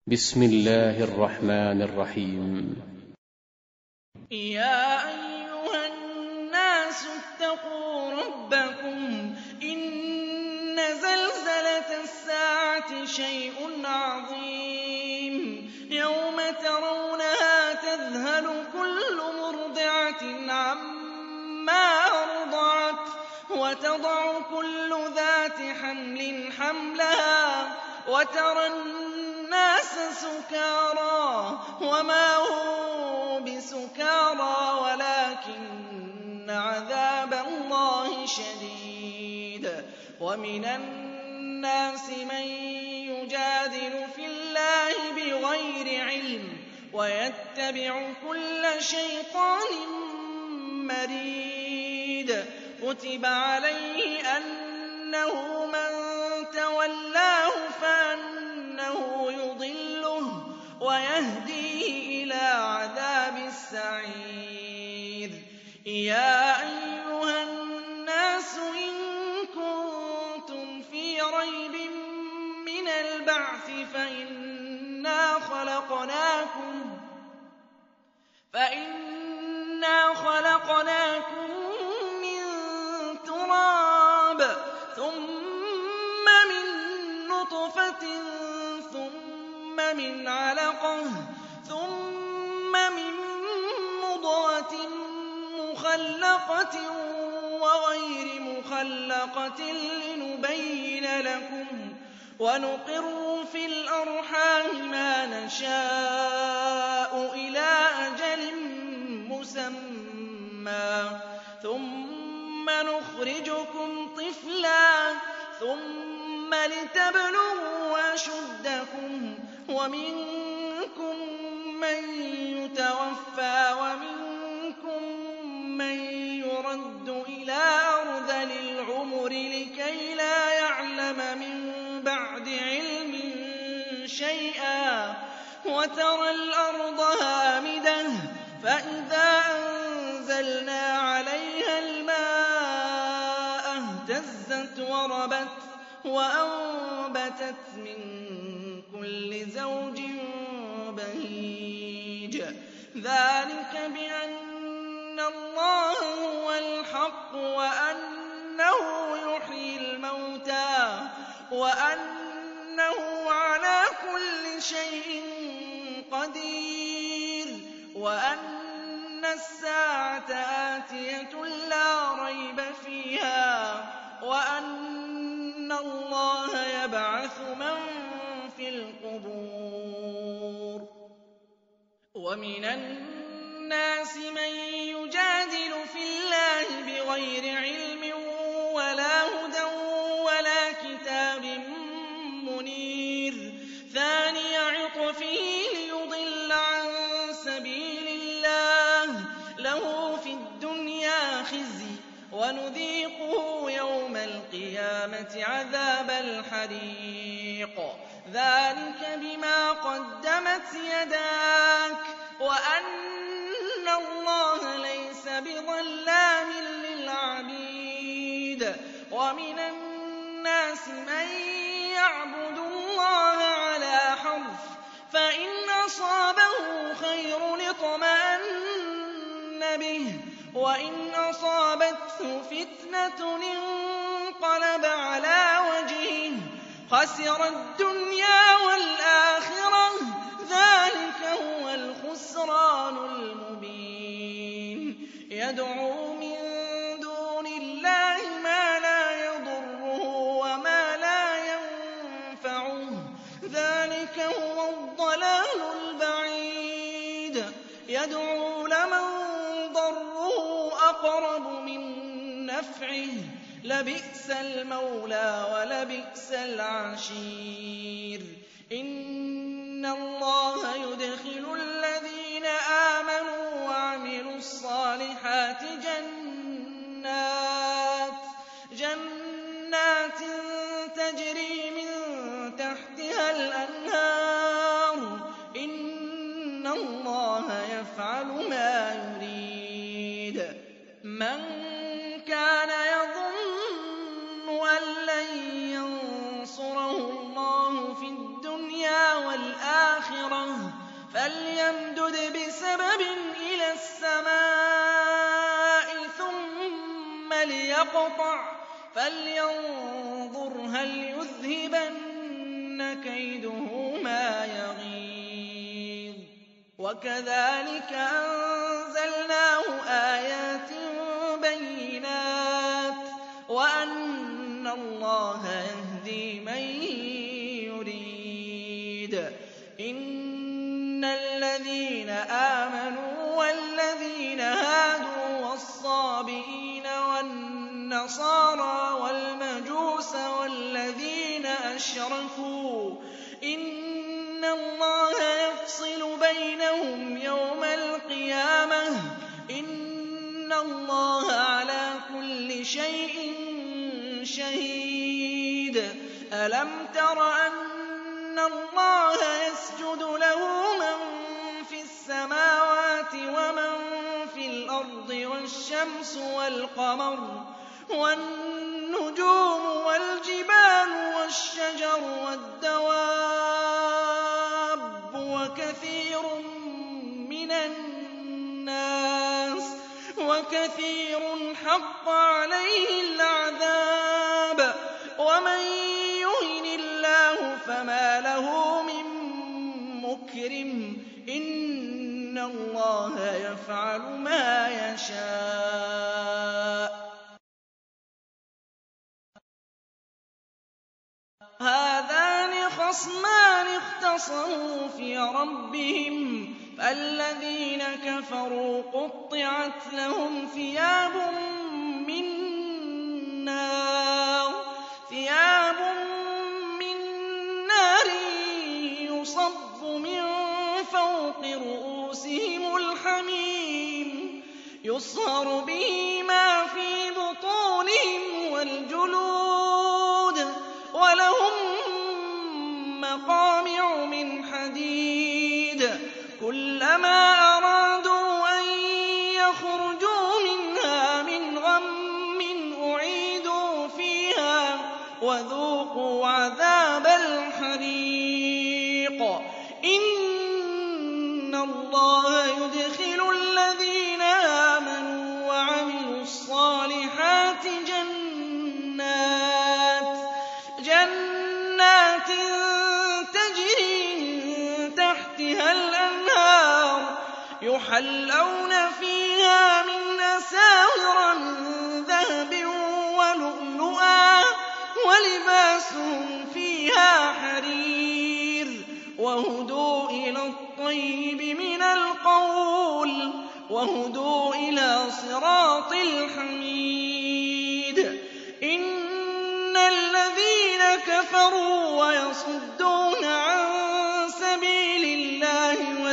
بسم الله الرحمن الرحيم. يا أيها الناس اتقوا ربكم إن زلزلة الساعة شيء عظيم يوم ترونها تذهل كل مرضعة عما أرضعت وتضع كل ذات حمل حملها وترى الناس سكارى وما هم بسكارى ولكن عذاب الله شديد ومن الناس من يجادل في الله بغير علم ويتبع كل شيطان مريد كتب عليه أنه من تولاه فأنه يضله ويهديه إلى عذاب السعير يا أيها الناس إن كنتم في ريب من البعث فإنا خلقناكم من تراب ثم من نطفة ثم من علقة ثم من مضغة مخلقة وغير مخلقة لنبين لكم ونقر في الأرحام ما نشاء إلى أجل مسمى ثم نخرجكم طفلا ثم لتبلغوا أشدكم ومنكم من يتوفى ومنكم من يرد إلى أرذل العمر لكي لا يعلم من بعد علم شيئا وترى الأرض هامدة فإذا أنزلنا عليها الماء اهتزت وربت وأنبتت من كل زوج بهيج ذلك بأن الله هو الحق وأنه يحيي الموتى وأنه على كل شيء قدير وأن الساعة آتية لا ريب فيها وأن الله يبعث من في القبور ومن الناس من يجادل في الله بغير علم ولا هدى ولا كتاب منير ثاني عطفه ليضل عن سبيل الله له في الدنيا خزي ونذيقه يوم القيامة عذاب الحريق ذلك بما قدمت يداك وأن الله ليس بظلام للعبيد ومن الناس من يعبد الله على حرف فإن أصابه خير اطمأن به وإن أصابته فتنة انقلب على وجهه خسر الدنيا والآخرة ذلك هو الخسران المبين يدعو من دون الله ما لا يضره وما لا ينفعه ذلك هو الضلال البعيد يدعو لمن ضره أقرب من نفعه لبئس المولى ولبئس العشير إن الله يدخل الذين آمنوا وعملوا الصالحات جنات تجري من تحتها الأنهار إن الله يفعل ما يريد من كان يظن أن لن ينصره الله الْآخِرَةِ فَلْيَمْدُدْ بِسَبَبٍ إِلَى السَّمَاءِ ثُمَّ لِيَقْطَعْ فَلْيَنظُرْ هَلْ يُذْهِبَنَّ كَيْدُهُ مَا يَغِيظُ وَكَذَٰلِكَ أَنزَلْنَاهُ آيَاتٍ بَيِّنَاتٍ وَأَنَّ اللَّهَ يَهْدِي مَن يُرِيدُ إِنَّ الَّذِينَ آمَنُوا وَالَّذِينَ هَادُوا وَالصَّابِئِينَ وَالنَّصَارَىٰ وَالْمَجُوسَ وَالَّذِينَ أَشْرَكُوا إِنَّ اللَّهَ يَفْصِلُ بَيْنَهُمْ يَوْمَ الْقِيَامَةِ ۗ إِنَّ اللَّهَ عَلَىٰ كُلِّ شَيْءٍ شَهِيدٌ أَلَمْ تَرَ أَنَّ اللَّهَ يَسْجُدُ لَهُ مَن فِي السَّمَاوَاتِ وَمَن فِي الْأَرْضِ وَالشَّمْسُ وَالْقَمَرُ وَالنُّجُومُ وَالْجِبَالُ وَالشَّجَرُ وَالدَّوَابُّ وَكَثِيرٌ حَقَّ عَلَيْهِ الْعَذَابُ وَمَن يُهِنِ اللَّهُ فَمَا لَهُ مِن مُّكْرِمٍ إِنَّ اللَّهَ يَفْعَلُ مَا يَشَاءُ هَٰذَانِ خَصْمَانِ اخْتَصَمُوا فِي رَبِّهِمْ فَالَّذِينَ كَفَرُوا قُطِّعَتْ لَهُمْ ثِيَابٌ مِّن نَّارٍ يُصَبُّ مِن فَوْقِ رُءُوسِهِمُ الْحَمِيمُ يُصْهَرُ بِهِ مَا فِي بُطُونِهِمْ وَالْجُلُودُ وَلَهُم مَّقَامِعُ مِنْ حَدِيدٍ كُلَّمَا أَرَادُوا أَن يَخْرُجُوا مِنْهَا مِنْ غَمٍّ أُعِيدُوا فِيهَا وَذُوقُوا عَذَابَ الْحَرِيقِ إِنَّ اللَّهَ يُدْخِلُ الَّذِينَ آمَنُوا وَعَمِلُوا الصَّالِحَاتِ جَنَّاتٍ تَجْرِي مِن تَحْتِهَا الْأَنْهَارُ يُحَلَّوْنَ فِيهَا مِنْ أَسَاوِرَ مِن ذَهَبٍ وَلُؤْلُؤًا وَلِبَاسُهُمْ فِيهَا حَرِيرٌ وَهُدُوا إِلَى الطَّيِّبِ مِنَ الْقَوْلِ وَهُدُوا إِلَىٰ صِرَاطِ الْحَمِيدِ إِنَّ الَّذِينَ كَفَرُوا وَيَصُدُّونَ عَن سَبِيلِ اللَّهِ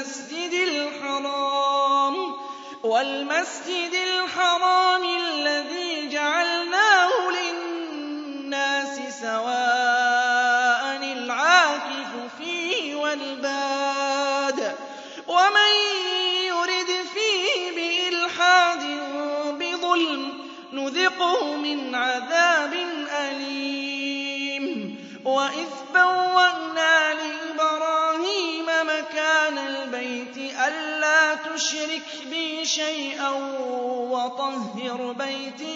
وَالْمَسْجِدِ الْحَرَامِ الَّذِي جَعَلْنَاهُ لِلنَّاسِ سَوَاءً الْعَاكِفُ فِيهِ وَالْبَادِ وَمَن يُرِدْ فِيهِ بِإِلْحَادٍ بِظُلْمٍ نُّذِقْهُ مِنْ عَذَابٍ أَلِيمٍ وَإِذْ بَوَّأْنَا لِإِبْرَاهِيمَ مَكَانَ الْبَيْتِ أَلَّا تُشْرِكْ بِي شَيْئًا وَطَهِّرْ بَيْتِيَ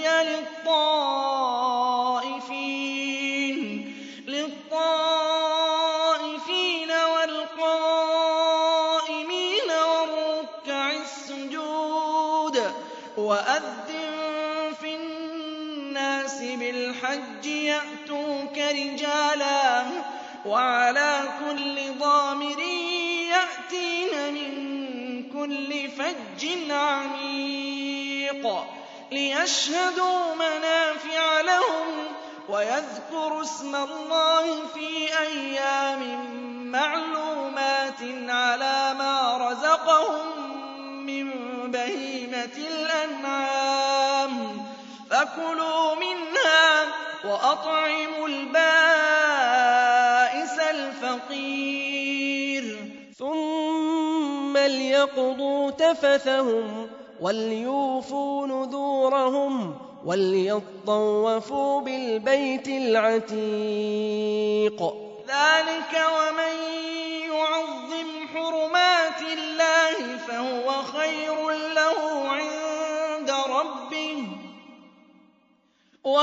لِلطَّائِفِينَ وَالْقَائِمِينَ وَالرُّكَّعِ السُّجُودِ وَأَذِّن فِي النَّاسِ بِالْحَجِّ يَأْتُوكَ رِجَالًا وَعَلَىٰ كُلِّ ضَامِرٍ يَأْتِينَ مِن كُلِّ فَجٍّ عَمِيقٍ لِيَشْهَدُوا مَنَافِعَ لَهُمْ وَيَذْكُرُوا اسْمَ اللَّهِ فِي أَيَّامٍ مَّعْلُومَاتٍ عَلَىٰ مَا رَزَقَهُم مِّن بَهِيمَةِ الْأَنْعَامِ فَكُلُوا مِنْهَا وَأَطْعِمُوا الْبَائِسَ الْفَقِيرَ ثُمَّ لْيَقْضُوا تَفَثَهُمْ وَلْيُوفُوا نُذُورَهُمْ وَلْيَطَّوَّفُوا بِالْبَيْتِ الْعَتِيقِ ذَٰلِكَ وَمَن يُعَظِّمْ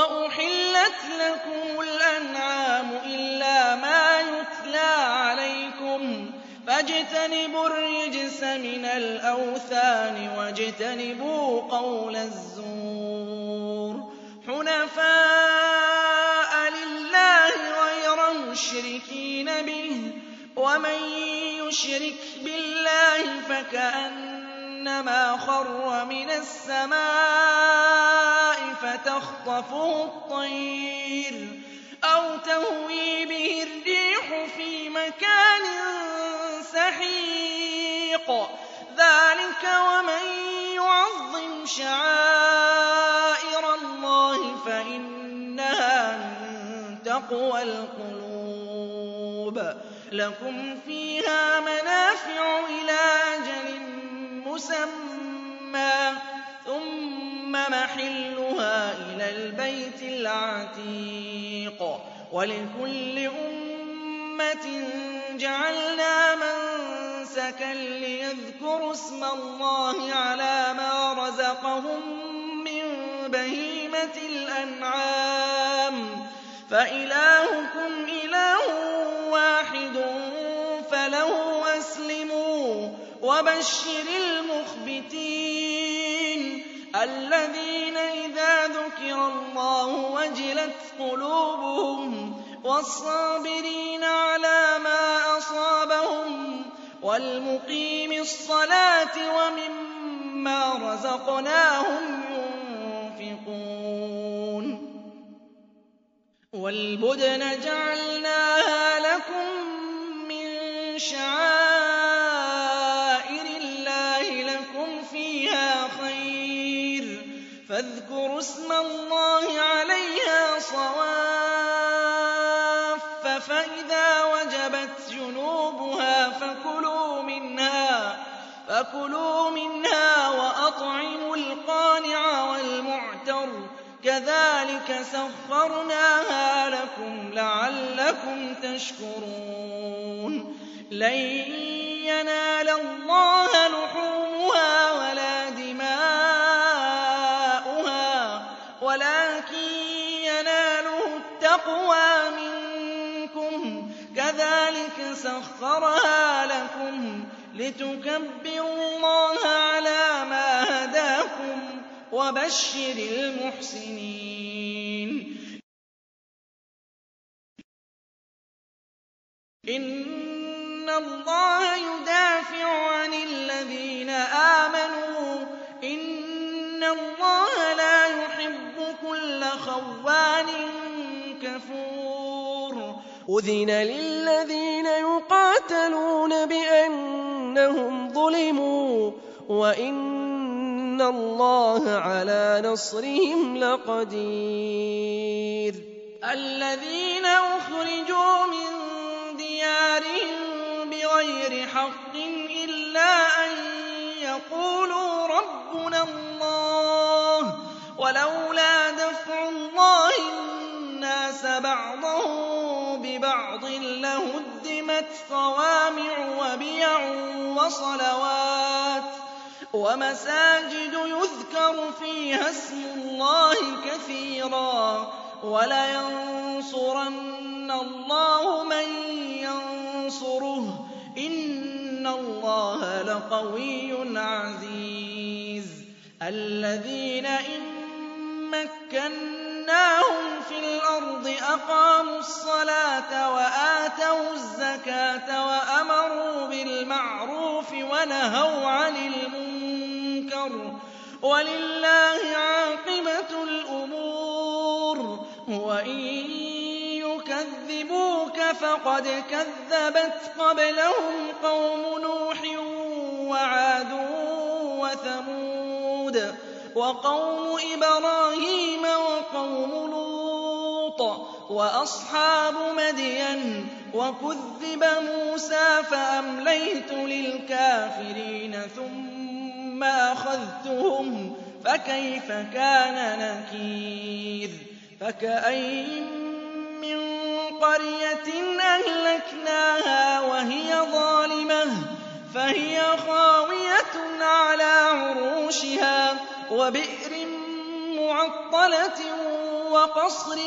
وَأُحِلَّتْ لَكُمُ الْأَنْعَامُ إِلَّا مَا يُتْلَىٰ عَلَيْكُمْ فَاجْتَنِبُوا الرِّجْسَ مِنَ الْأَوْثَانِ وَاجْتَنِبُوا قَوْلَ الزُّورِ حُنَفَاءَ لِلَّهِ غَيْرَ مُشْرِكِينَ بِهِ ۚ وَمَن يُشْرِكْ بِاللَّهِ فَكَأَنَّمَا خَرَّ مِنَ السَّمَاءِ فَتَخْطَفُهُ الطَّيْرُ أَوْ تَهْوِي بِهِ الرِّيحُ فِي مَكَانٍ سَحِيقٍ ذَٰلِكَ وَمَن يُعَظِّمْ شَعَائِرَ اللَّهِ فَإِنَّهَا مِن تَقْوَى الْقُلُوبِ لَكُمْ فِيهَا مَنَافِعُ إِلَىٰ أَجَلٍ مُّسَمًّى ثُمَّ مَحِلُّهَا إِلَى الْبَيْتِ الْعَتِيقِ وَلِكُلِّ أُمَّةٍ جَعَلْنَا مَنسَكًا لِّيَذْكُرُوا اسْمَ اللَّهِ عَلَىٰ مَا رَزَقَهُم مِّن بَهِيمَةِ الْأَنْعَامِ فَإِلَٰهُكُمْ إِلَٰهٌ وَاحِدٌ فَلَهُ أَسْلِمُوا وَبَشِّرِ الْمُخْبِتِينَ الَّذِينَ إِذَا ذُكِرَ اللَّهُ وَجِلَتْ قُلُوبُهُمْ وَالصَّابِرِينَ عَلَىٰ مَا أَصَابَهُمْ وَالْمُقِيمِ الصَّلَاةِ وَمِمَّا رَزَقْنَاهُمْ يُنفِقُونَ وَالْبُدْنَ جَعَلْنَاهَا لَكُم مِّن شَعَائِرِ اللَّهِ لَكُمْ فِيهَا خَيْرٌ فَاذْكُرُوا اسْمَ اللَّهِ عَلَيْهَا صَوَافَّ فَإِذَا وَجَبَتْ جُنُوبُهَا فَكُلُوا مِنْهَا وَأَطْعِمُوا الْقَانِعَ وَالْمُعْتَرَّ كَذَٰلِكَ سَخَّرْنَاهَا لَكُمْ لَعَلَّكُمْ تَشْكُرُونَ لَن يَنَالَ اللَّهَ لُحُومُهَا وَلَا دِمَاؤُهَا وَلَٰكِن يَنَالُهُ التَّقْوَىٰ مِنكُمْ كَذَٰلِكَ سَخَّرَهَا لَكُمْ لِتُكَبِّرُوا اللَّهَ عَلَىٰ مَا هَدَاكُمْ وَبَشِّرِ الْمُحْسِنِينَ إِنَّ اللَّهَ يُدَافِعُ عَنِ الَّذِينَ آمَنُوا ۗ إِنَّ اللَّهَ لَا يُحِبُّ كُلَّ خَوَّانٍ كَفُورٍ أُذِنَ لِلَّذِينَ يُقَاتَلُونَ بِأَنَّهُمْ ظُلِمُوا وَإِنَّ اللَّهَ عَلَىٰ نَصْرِهِمْ لَقَدِيرٌ الَّذِينَ أُخْرِجُوا مِن دِيَارِهِم بِغَيْرِ حَقٍّ إِلَّا أَن يَقُولُوا رَبُّنَا اللَّهُ وَلَوْلَا دَفْعُ اللَّهِ النَّاسَ بَعْضَهُم بِبَعْضٍ لَّهُدِّمَتْ صَوَامِعُ وَبِيَعٌ وَصَلَوَاتٌ وَمَسَاجِدُ يُذْكَرُ فِيهَا اسْمُ اللَّهِ كَثِيرًا وَلَيَنصُرَنَّ اللَّهُ مَن يَنصُرُهُ ۗ إِنَّ اللَّهَ لَقَوِيٌّ عَزِيزٌ الَّذِينَ إِن مَّكَّنَّاهُمْ فِي الْأَرْضِ أَقَامُوا الصَّلَاةَ وَآتَوُا الزَّكَاةَ وَأَمَرُوا بِالْمَعْرُوفِ وَنَهَوْا عَنِ الْمُنكَرِ ۗ وَلِلَّهِ عَاقِبَةُ الْأُمُورِ وَإِن يُكَذِّبُوكَ فَقَدْ كَذَّبَتْ قَبْلَهُمْ قَوْمُ نُوحٍ وَعَادٌ وَثَمُودُ وَقَوْمُ إِبْرَاهِيمَ وَقَوْمُ لُوطٍ وَأَصْحَابُ مَدْيَنَ وَكُذِّبَ مُوسَىٰ فَأَمْلَيْتُ لِلْكَافِرِينَ ثُمَّ أَخَذْتُهُمْ فَكَيْفَ كَانَ نَكِيرِ فَكَأَيِّن مِّن قَرْيَةٍ أَهْلَكْنَاهَا وَهِيَ ظَالِمَةٌ فَهِيَ خَاوِيَةٌ عَلَىٰ عُرُوشِهَا وَبِئْرٍ مُّعَطَّلَةٍ وَقَصْرٍ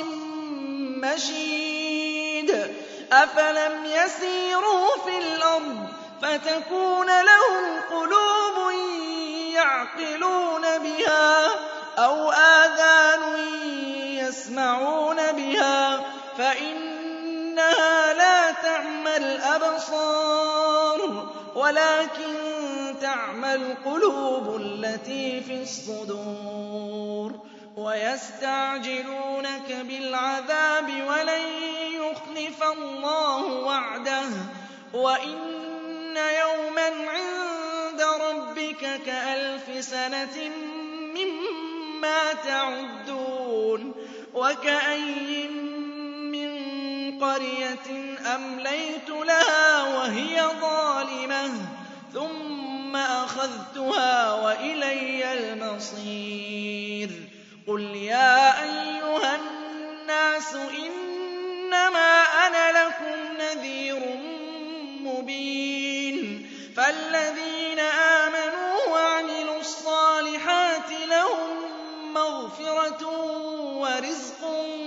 مَّشِيدٍ أَفَلَمْ يَسِيرُوا فِي الْأَرْضِ فَتَكُونَ لَهُمْ قُلُوبٌ يَعْقِلُونَ بِهَا أَوْ آذَانٌ يَسْمَعُونَ بِهَا فَإِنَّهَا لَا تَعْمَى الْأَبْصَارُ وَلَٰكِن تَعْمَى الْقُلُوبُ الَّتِي فِي الصُّدُورِ وَيَسْتَعْجِلُونَكَ بِالْعَذَابِ وَلَن يُخْلِفَ اللَّهُ وَعْدَهُ وَإِنَّ يَوْمًا عِندَ رَبِّكَ كَأَلْفِ سَنَةٍ مِّمَّا تَعُدُّونَ وَكَأَيِّن مِّن قَرْيَةٍ أَمْلَيْتُ لَهَا وَهِيَ ظَالِمَةٌ ثُمَّ أَخَذْتُهَا وَإِلَيَّ الْمَصِيرُ قُلْ يَا أَيُّهَا النَّاسُ إِنَّمَا أَنَا لَكُمْ نَذِيرٌ مُّبِينٌ فَالَّذِينَ آمَنُوا وَعَمِلُوا الصَّالِحَاتِ لَهُم مَّغْفِرَةٌ وَرِزْقٌ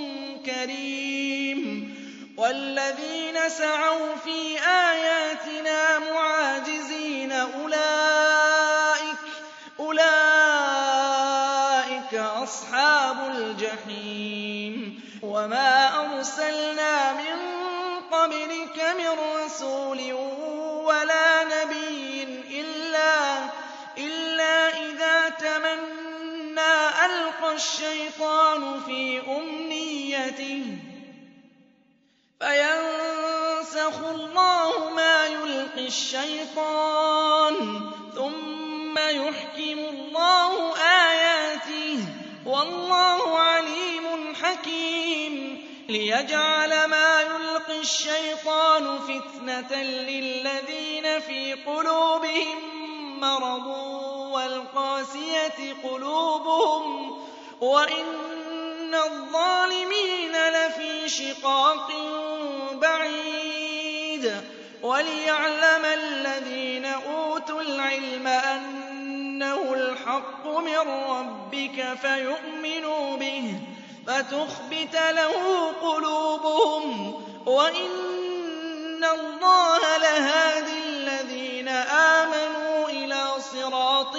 كَرِيمٌ وَالَّذِينَ سَعَوْا فِي آيَاتِنَا مُعَاجِزِينَ أُولَٰئِكَ أَصْحَابُ الْجَحِيمِ وَمَا أَرْسَلْنَا مِن قَبْلِكَ مِن رَّسُولٍ وَلَا نَبِيٍّ إِلَّا إِذَا تَمَنَّىٰ أَلْقَى الشَّيْطَانُ فِي أُمْنِيَّتِهِ فَيَنسَخُ اللَّهُ مَا يُلْقِي الشَّيْطَانُ ثُمَّ يُحْكِمُ اللَّهُ آيَاتِهِ وَاللَّهُ عَلِيمٌ حَكِيمٌ لِيَجْعَلَ مَا يُلْقِي الشَّيْطَانُ فِتْنَةً لِّلَّذِينَ فِي قُلُوبِهِم مَّرَضٌ وَالْقَاسِيَةِ قُلُوبُهُمْ وَإِنَّ الظَّالِمِينَ لَفِي شِقَاقٍ بَعِيدٍ وَلِيَعْلَمَ الَّذِينَ أُوتُوا الْعِلْمَ أَنَّهُ الْحَقُّ مِن رَّبِّكَ فَيُؤْمِنُوا بِهِ فَتُخْبِتَ لَهُ قُلُوبُهُمْ وَإِنَّ اللَّهَ لَهَادِي الَّذِينَ آمَنُوا إِلَىٰ صِرَاطٍ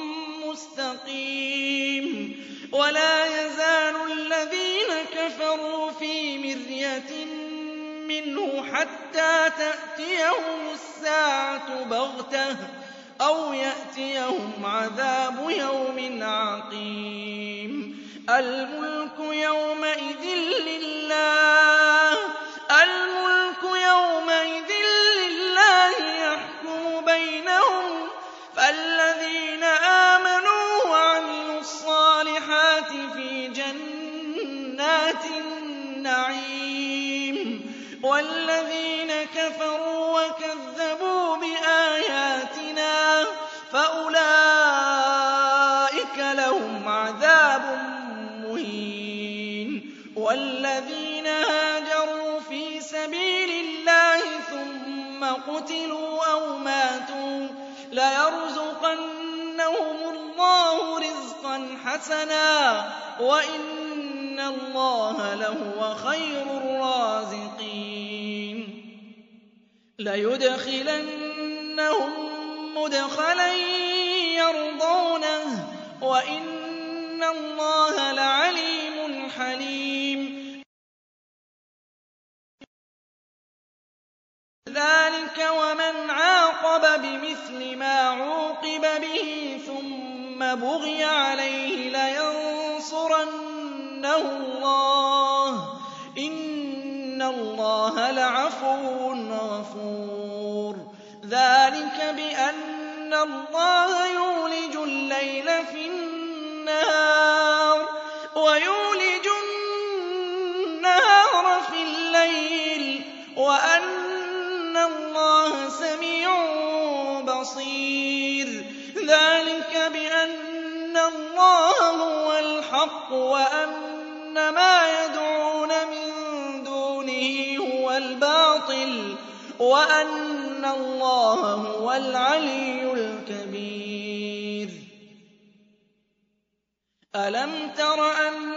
مُّسْتَقِيمٍ وَلَا يَزَالُ الَّذِينَ كَفَرُوا فِي مِرْيَةٍ مِّنْهُ حَتَّىٰ تَأْتِيَهُمُ السَّاعَةُ بَغْتَةً أَوْ يَأْتِيَهُمْ عَذَابُ يَوْمٍ عَقِيمٍ الْمُلْكُ يَوْمَئِذٍ لِّلَّهِ يَحْكُمُ بَيْنَهُمْ فَالَّذِينَ آمَنُوا وَعَمِلُوا الصَّالِحَاتِ فِي جَنَّاتِ النَّعِيمِ وَالَّذِينَ كَفَرُوا وَكَذَّبُوا بِآيَاتِنَا فَأُولَٰئِكَ لَهُمْ عَذَابٌ مُّهِينٌ وَالَّذِينَ هَاجَرُوا فِي سَبِيلِ اللَّهِ ثُمَّ قُتِلُوا أَوْ مَاتُوا لَيَرْزُقَنَّهُمُ اللَّهُ رِزْقًا حَسَنًا وَإِنَّ اللَّهَ لَهُوَ خَيْرُ الرَّازِقِينَ لَيُدْخِلَنَّهُم مُّدْخَلًا يَرْضَوْنَهُ وَإِنَّ اللَّهَ لَعَلِيمٌ حَلِيمٌ ذَٰلِكَ وَمَنْ عَاقَبَ بِمِثْلِ مَا عُوقِبَ بِهِ ثُمَّ بُغِيَ عَلَيْهِ لَيَنصُرَنَّهُ اللَّهُ ۗ إِنَّ اللَّهَ لَعَفُوٌّ غَفُورٌ ذَٰلِكَ بِأَنَّ اللَّهَ يُولِجُ اللَّيْلَ فِي النَّهَارِ وَيُولِجُ النَّهَارَ فِي اللَّيْلِ وَأَنَّ اللَّهَ سَمِيعٌ بَصِيرٌ ذَٰلِكَ بِأَنَّ اللَّهَ هُوَ الْحَقُّ وَأَنَّ مَا يَدْعُونَ مِن دُونِهِ هُوَ الْبَاطِلُ وَأَنَّ اللَّهَ هُوَ الْعَلِيُّ الْكَبِيرُ أَلَمْ تَرَ أَنَّ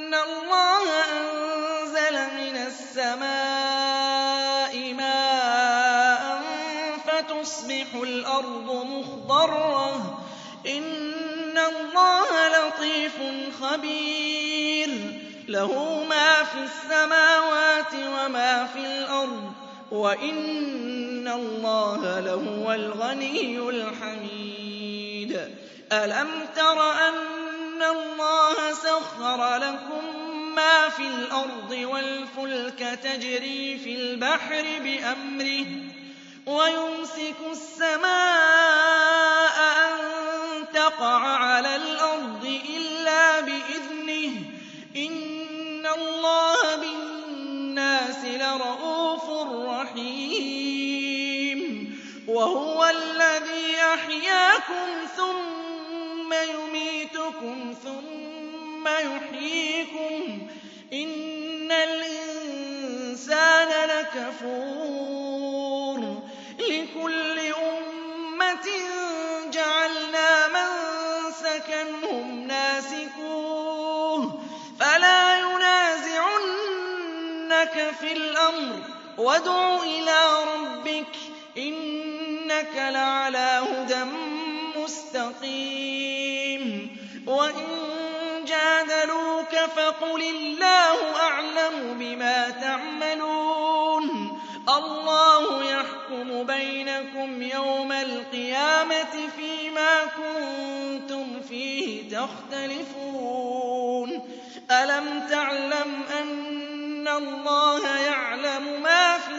أَنَّ اللَّهَ أَنزَلَ مِنَ السَّمَاءِ مَاءً فَتُصْبِحُ الْأَرْضُ مُخْضَرَّةً ۗ إِنَّ اللَّهَ لَطِيفٌ خَبِيرٌ لَّهُ مَا فِي السَّمَاوَاتِ وَمَا فِي الْأَرْضِ ۗ وَإِنَّ اللَّهَ لَهُوَ الْغَنِيُّ الْحَمِيدُ. أَلَمْ تَرَ أَنَّ اللَّهَ سَخَّرَ لَكُم مَّا فِي الْأَرْضِ وَالْفُلْكَ تَجْرِي فِي الْبَحْرِ بِأَمْرِهِ وَيُمْسِكُ السَّمَاءَ أَن تَقَعَ عَلَى الْأَرْضِ إِلَّا بِإِذْنِهِ ۗ إِنَّ اللَّهَ بِالنَّاسِ لَرَءُوفٌ رَّحِيمٌ. وَهُوَ الَّذِي أَحْيَاكُمْ ثُمَّ يُمِيتُكُمْ ثُمَّ يُحْيِيكُمْ ۗ إِنَّ الْإِنسَانَ لَكَفُورٌ. لِكُلِّ أُمَّةٍ جَعَلْنَا مَنسَكًا هُمْ نَاسِكُوهُ فَلَا يُنَازِعُنَّكَ فِي الْأَمْرِ وَادْعُ إِلَىٰ رَبِّكَ إِنَّكَ لَعَلَىٰ هُدًى مُّسْتَقِيمٍ. وَإِن جَادَلُوكَ فَقُلِ اللَّهُ أَعْلَمُ بِمَا تَعْمَلُونَ اللَّهُ يَحْكُمُ بَيْنَكُمْ يَوْمَ الْقِيَامَةِ فِيمَا كُنتُمْ فِيهِ تَخْتَلِفُونَ. أَلَمْ تَعْلَمْ أَنَّ اللَّهَ يَعْلَمُ مَا فِي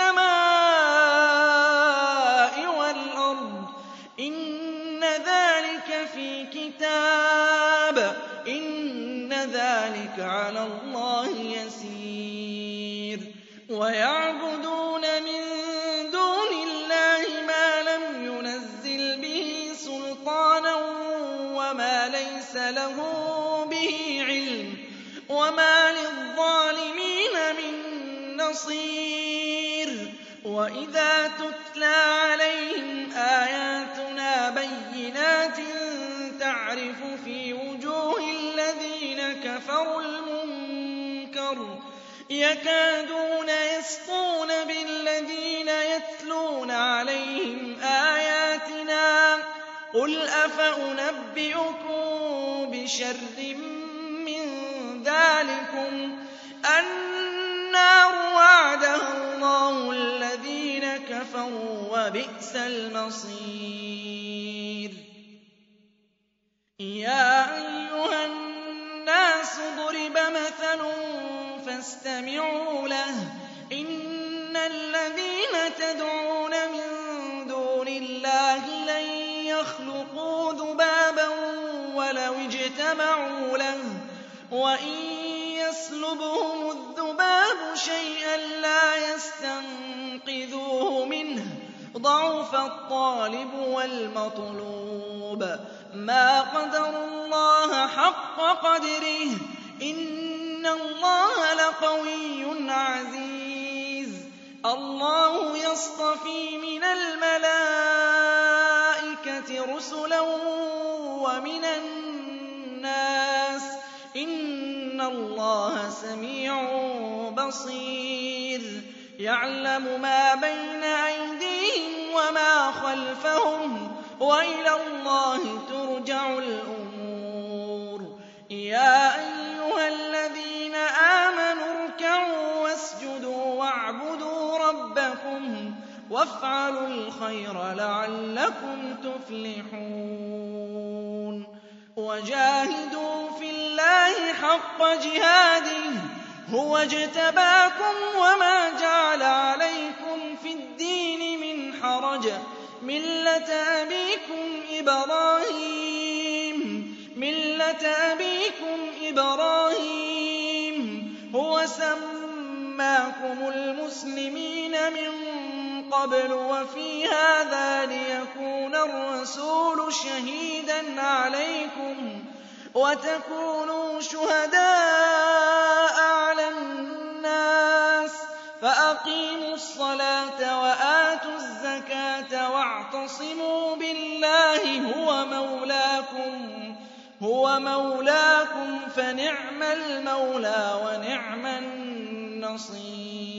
السَّمَاءِ وَالْأَرْضِ ۗ إِنَّ ذَٰلِكَ فِي كِتَابٍ ۚ إِنَّ ذَٰلِكَ عَلَى اللَّهِ يَسِيرٌ. وَيَعْبُدُونَ مِن دُونِ اللَّهِ مَا لَمْ يُنَزِّلْ بِهِ سُلْطَانًا وَمَا لَيْسَ لَهُم بِهِ عِلْمٌ ۗ وَمَا لِلظَّالِمِينَ مِن نَّصِيرٍ. وَإِذَا تُتْلَىٰ عَلَيْهِمْ آيَاتُنَا بَيِّنَاتٍ تَعْرِفُ فِي وُجُوهِ الَّذِينَ كَفَرُوا الْمُنكَرَ يَكَادُونَ يَسْطُونَ بِالَّذِينَ يَتْلُونَ عَلَيْهِمْ آيَاتِنَا ۗ قُلْ أَفَأُنَبِّئُكُم بِشَرٍّ مِّن ذَٰلِكُمُ النَّارُ وَعَدَهَا اللَّهُ الَّذِينَ كَفَرُوا ۖ وَبِئْسَ الْمَصِيرُ. يَا أَيُّهَا النَّاسُ ضُرِبَ مَثَلٌ فَاسْتَمِعُوا لَهُ ۚ إِنَّ الَّذِينَ تَدْعُونَ مِن دُونِ اللَّهِ لَن يَخْلُقُوا ذُبَابًا وَلَوِ اجْتَمَعُوا لَهُ ۖ وَإِن يَسْلُبْهُمُ الذُّبَابُ شَيْئًا لَّا يَسْتَنقِذُوهُ مِنْهُ ۚ ضَعُفَ الطَّالِبُ وَالْمَطْلُوبُ. مَا قَدَرُوا اللَّهَ حَقَّ قَدْرِهِ ۗ إِنَّ اللَّهَ لَقَوِيٌّ عَزِيزٌ. اللَّهُ يَصْطَفِي مِنَ الْمَلَائِكَةِ رُسُلًا وَمِنَ النَّاسِ ۚ إِنَّ اللَّهَ سَمِيعٌ بَصِيرٌ. يَعْلَمُ مَا بَيْنَ أَيْدِيهِمْ وَمَا خَلْفَهُمْ ۖ وَإِلَى اللَّهِ تُرْجَعُ الْأُمُورُ. يَا أَيُّهَا الَّذِينَ آمَنُوا ارْكَعُوا وَاسْجُدُوا وَاعْبُدُوا رَبَّكُمْ وَافْعَلُوا الْخَيْرَ لَعَلَّكُمْ تُفْلِحُونَ. وَجَاهِدُوا فِي اللَّهِ حَقَّ جِهَادِهِ ۚ هُوَ اجْتَبَاكُمْ وَمَا جَعَلَ عَلَيْكُمْ فِي الدِّينِ مِنْ حَرَجٍ ۚ مِّلَّةَ أَبِيكُمْ إِبْرَاهِيمَ هُوَ سَمَّاكُمُ الْمُسْلِمِينَ مِن قَبْلُ وَفِي هَٰذَا لِيَكُونَ الرَّسُولُ شَهِيدًا عَلَيْكُمْ وَتَكُونُوا شُهَدَاءَ عَلَى النَّاسِ ۚ فَأَقِيمُوا الصَّلَاةَ وَآتُوا الزَّكَاةَ وَاعْتَصِمُوا بِاللَّهِ هُوَ هُوَ مَوْلَاكُمْ فَنِعْمَ الْمَوْلَىٰ وَنِعْمَ النَّصِيرُ